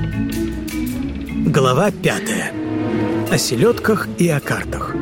Глава 5. О селедках и о картах.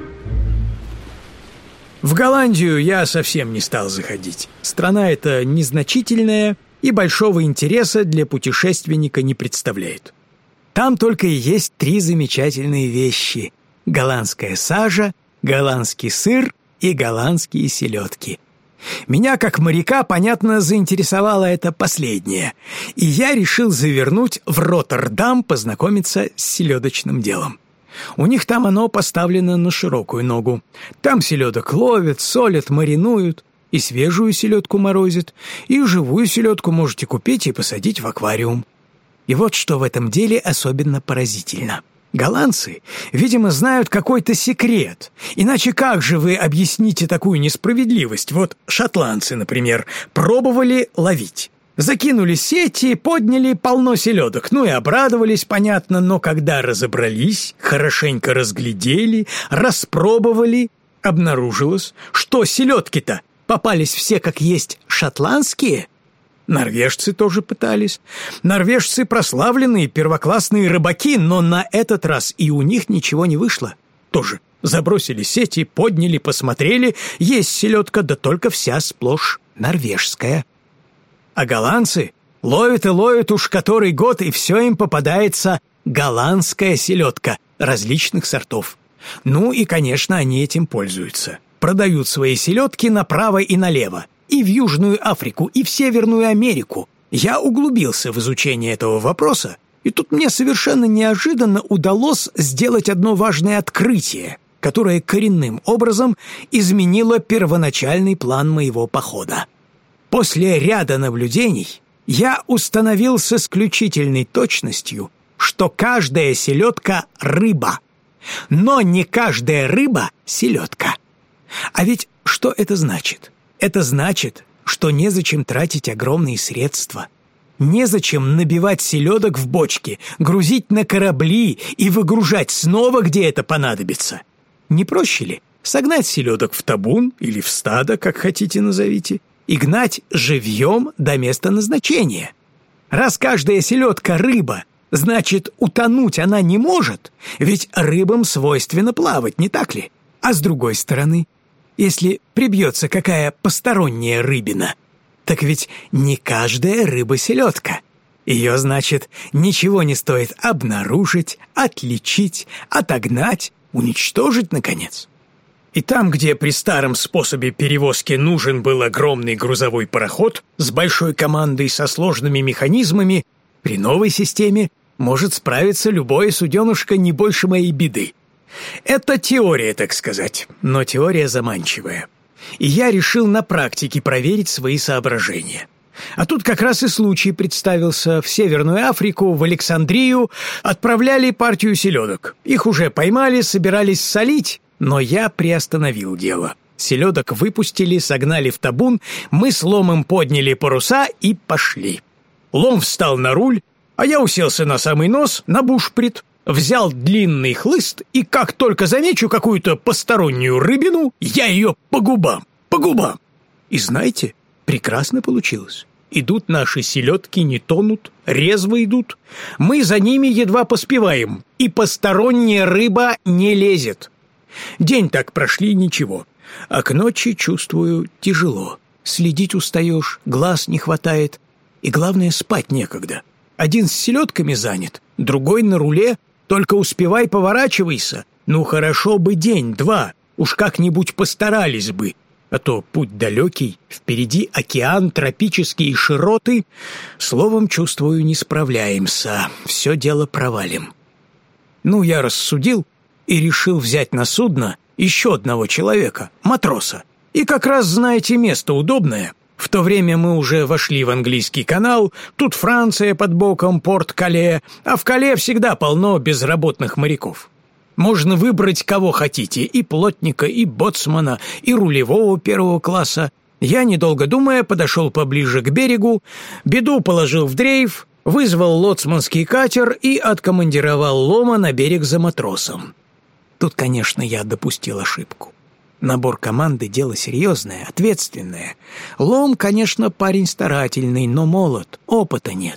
В Голландию я совсем не стал заходить. Страна эта незначительная и большого интереса для путешественника не представляет. Там только и есть 3 замечательные вещи: голландская сажа, голландский сыр и голландские селедки. Меня, как моряка, понятно, заинтересовало это последнее, и я решил завернуть в Роттердам познакомиться с селедочным делом. У них там оно поставлено на широкую ногу. Там селедок ловят, солят, маринуют, и свежую селедку морозят, и живую селедку можете купить и посадить в аквариум. И вот что в этом деле особенно поразительно. Голландцы, видимо, знают какой-то секрет. Иначе как же вы объясните такую несправедливость? Вот шотландцы, например, пробовали ловить. Закинули сети, подняли полно селедок. Ну и обрадовались, понятно, но когда разобрались, хорошенько разглядели, распробовали, обнаружилось, что селедки-то попались все как есть шотландские. Норвежцы тоже пытались. Норвежцы прославленные, первоклассные рыбаки, но на этот раз и у них ничего не вышло. Тоже забросили сети, подняли, посмотрели, есть селедка, да только вся сплошь норвежская. А голландцы ловят и ловят уж который год, и все им попадается голландская селедка различных сортов. Ну и, конечно, они этим пользуются. Продают свои селедки направо и налево. И в Южную Африку, и в Северную Америку. Я углубился в изучение этого вопроса, и тут мне совершенно неожиданно удалось сделать одно важное открытие, которое коренным образом изменило первоначальный план моего похода. После ряда наблюдений я установил с исключительной точностью, что каждая селедка – рыба, но не каждая рыба – селедка. А ведь что это значит? Это значит, что незачем тратить огромные средства. Незачем набивать селедок в бочки, грузить на корабли и выгружать снова, где это понадобится. Не проще ли согнать селедок в табун или в стадо, как хотите назовите, и гнать живьем до места назначения? Раз каждая селедка – рыба, значит, утонуть она не может, ведь рыбам свойственно плавать, не так ли? А с другой стороны, если прибьется какая посторонняя рыбина, так ведь не каждая рыба селедка. Ее, значит, ничего не стоит обнаружить, отличить, отогнать, уничтожить, наконец. И там, где при старом способе перевозки нужен был огромный грузовой пароход с большой командой со сложными механизмами, при новой системе может справиться любое суденышко не больше моей беды. Это теория, так сказать, но теория заманчивая. И я решил на практике проверить свои соображения. А тут как раз и случай представился. В Северную Африку, в Александрию отправляли партию селедок. Их уже поймали, собирались солить, но я приостановил дело. Селедок выпустили, согнали в табун, мы с Ломом подняли паруса и пошли. Лом встал на руль, а я уселся на самый нос, на бушприт, взял длинный хлыст, и как только замечу какую-то постороннюю рыбину, я ее по губам. И знаете, прекрасно получилось. Идут наши селедки, не тонут, резво идут. Мы за ними едва поспеваем, и посторонняя рыба не лезет. День так прошли, ничего. А к ночи, чувствую, тяжело. Следить устаешь, глаз не хватает, и, главное, спать некогда. Один с селедками занят, другой на руле. Только успевай, поворачивайся. Ну, хорошо бы день-два, уж как-нибудь постарались бы. А то путь далекий, впереди океан, тропические широты. Словом, чувствую, не справляемся, все дело провалим. Ну, я рассудил и решил взять на судно еще одного человека, матроса. И как раз, знаете, место удобное. В то время мы уже вошли в английский канал, тут Франция под боком, порт Кале, а в Кале всегда полно безработных моряков. Можно выбрать кого хотите, и плотника, и боцмана, и рулевого первого класса. Я, недолго думая, подошел поближе к берегу, беду положил в дрейф, вызвал лоцманский катер и откомандировал Лома на берег за матросом. Тут, конечно, я допустил ошибку. Набор команды – дело серьезное, ответственное. Лом, конечно, парень старательный, но молод, опыта нет.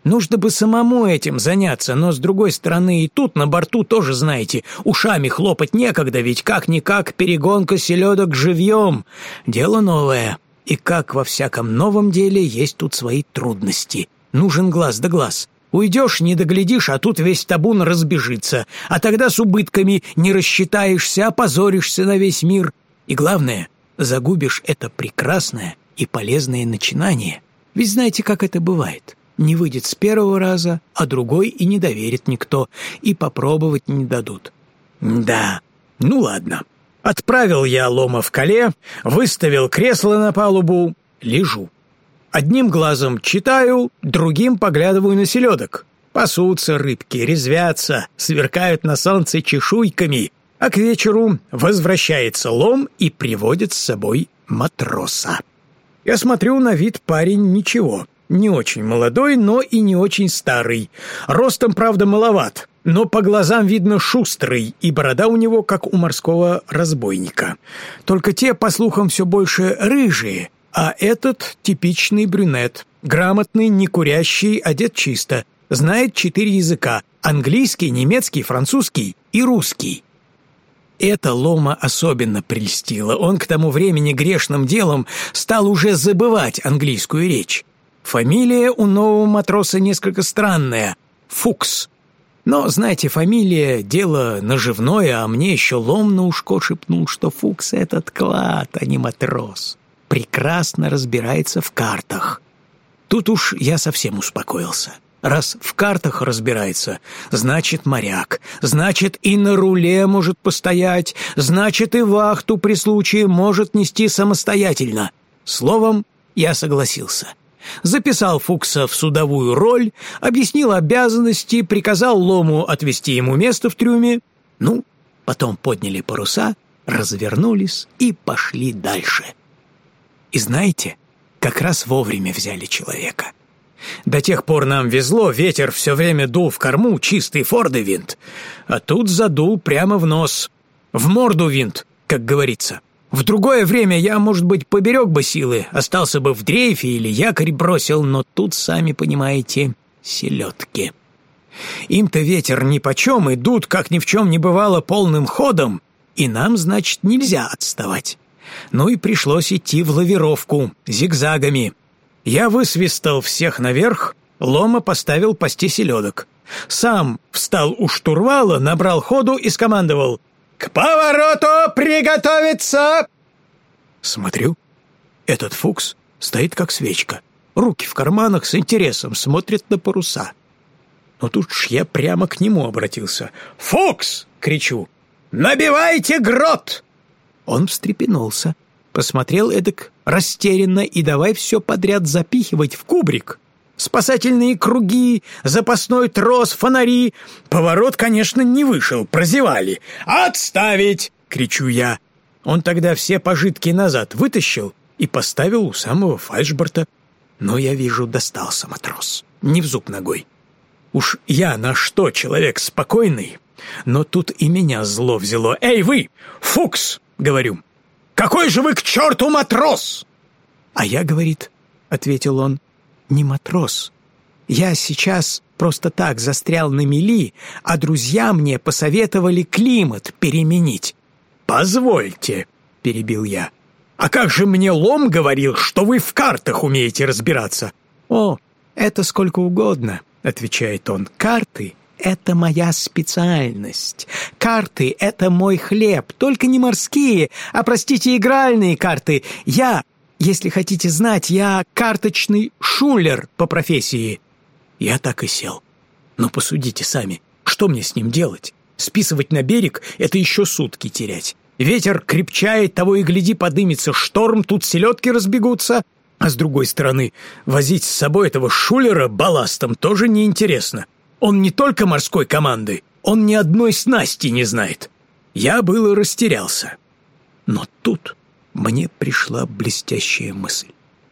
Нужно бы самому этим заняться, но, с другой стороны, и тут на борту тоже, знаете, ушами хлопать некогда, ведь как-никак перегонка селедок живьем. Дело новое. И как во всяком новом деле, есть тут свои трудности. Нужен глаз да глаз. Уйдешь, не доглядишь, а тут весь табун разбежится. А тогда с убытками не рассчитаешься, опозоришься на весь мир. И главное, загубишь это прекрасное и полезное начинание. Ведь знаете, как это бывает? Не выйдет с первого раза, а другой и не доверит никто, и попробовать не дадут. Да, ну ладно. Отправил я Лома в Кале, выставил кресло на палубу, лежу. Одним глазом читаю, другим поглядываю на селедок. Пасутся рыбки, резвятся, сверкают на солнце чешуйками, а к вечеру возвращается Лом и приводит с собой матроса. Я смотрю, на вид парень ничего. Не очень молодой, но и не очень старый. Ростом, правда, маловат, но по глазам видно шустрый, и борода у него, как у морского разбойника. Только те, по слухам, все больше рыжие, а этот типичный брюнет. Грамотный, не курящий, одет чисто. Знает 4 языка – английский, немецкий, французский и русский. Это Лома особенно прельстило. Он к тому времени грешным делом стал уже забывать английскую речь. Фамилия у нового матроса несколько странная – Фукс. Но, знаете, фамилия – дело наживное, а мне еще Лом на ушко шепнул, что Фукс – этот клад, а не матрос. Прекрасно разбирается в картах. Тут уж я совсем успокоился. Раз в картах разбирается, значит моряк, значит и на руле может постоять, значит и вахту при случае может нести самостоятельно. Словом, я согласился. Записал Фукса в судовую роль, объяснил обязанности, приказал Лому отвести ему место в трюме. Ну, потом подняли паруса, развернулись и пошли дальше. И знаете, как раз вовремя взяли человека. До тех пор нам везло, ветер все время дул в корму, чистый фордевинд, а тут задул прямо в нос. В морду винт, как говорится. В другое время я, может быть, поберег бы силы, остался бы в дрейфе или якорь бросил, но тут, сами понимаете, селедки. Им-то ветер нипочем, идут, как ни в чем не бывало, полным ходом, и нам, значит, нельзя отставать. Ну и пришлось идти в лавировку, зигзагами. Я высвистал всех наверх, Лома поставил пасти селедок. Сам встал у штурвала, набрал ходу и скомандовал: «К повороту приготовиться!» Смотрю, этот Фукс стоит как свечка, руки в карманах, с интересом смотрит на паруса. Но тут ж я прямо к нему обратился. «Фукс!» — кричу. «Набивайте грот!» Он встрепенулся, посмотрел эдак растерянно и давай все подряд запихивать в кубрик. Спасательные круги, запасной трос, фонари. Поворот, конечно, не вышел, прозевали. «Отставить!» — кричу я. Он тогда все пожитки назад вытащил и поставил у самого фальшборта. Но я вижу, достался матрос. Не в зуб ногой. Уж я на что человек спокойный, но тут и меня зло взяло. «Эй, вы, Фукс!» — говорю. «Какой же вы к черту матрос?» «А я, — говорит, — ответил он, — не матрос. Я сейчас просто так застрял на мели, а друзья мне посоветовали климат переменить». «Позвольте, — перебил я, — а как же мне Лом говорил, что вы в картах умеете разбираться?» «О, это сколько угодно, — отвечает он, — карты — это моя специальность. Карты — это мой хлеб, только не морские, а, простите, игральные карты. Я, если хотите знать, я карточный шулер по профессии». Я так и сел. Но посудите сами, что мне с ним делать? Списывать на берег — это еще сутки терять. Ветер крепчает, того и гляди, подымется шторм, тут селедки разбегутся. А с другой стороны, возить с собой этого шулера балластом тоже неинтересно. Он не только морской команды, он ни одной снасти не знает. Я было растерялся. Но тут мне пришла блестящая мысль.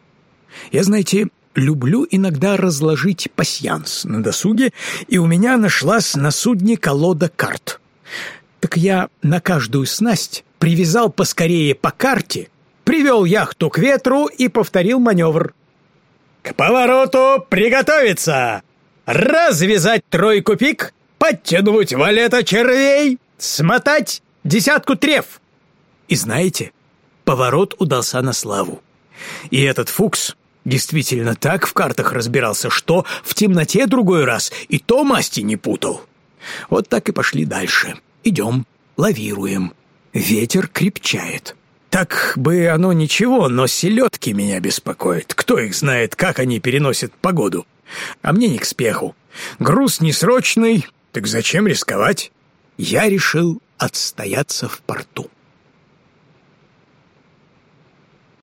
Я, знаете, люблю иногда разложить пасьянс на досуге, и у меня нашлась на судне колода карт. Так я на каждую снасть привязал поскорее по карте, привел яхту к ветру и повторил маневр. «К повороту приготовиться! развязать тройку пик, подтянуть валета червей, смотать 10 треф. И знаете, поворот удался на славу. И этот Фукс действительно так в картах разбирался, что в темноте другой раз и то масти не путал. Вот так и пошли дальше. Идем, лавируем. Ветер крепчает. Так бы оно ничего, но селедки меня беспокоят. Кто их знает, как они переносят погоду. А мне не к спеху. Груз несрочный, так зачем рисковать? Я решил отстояться в порту.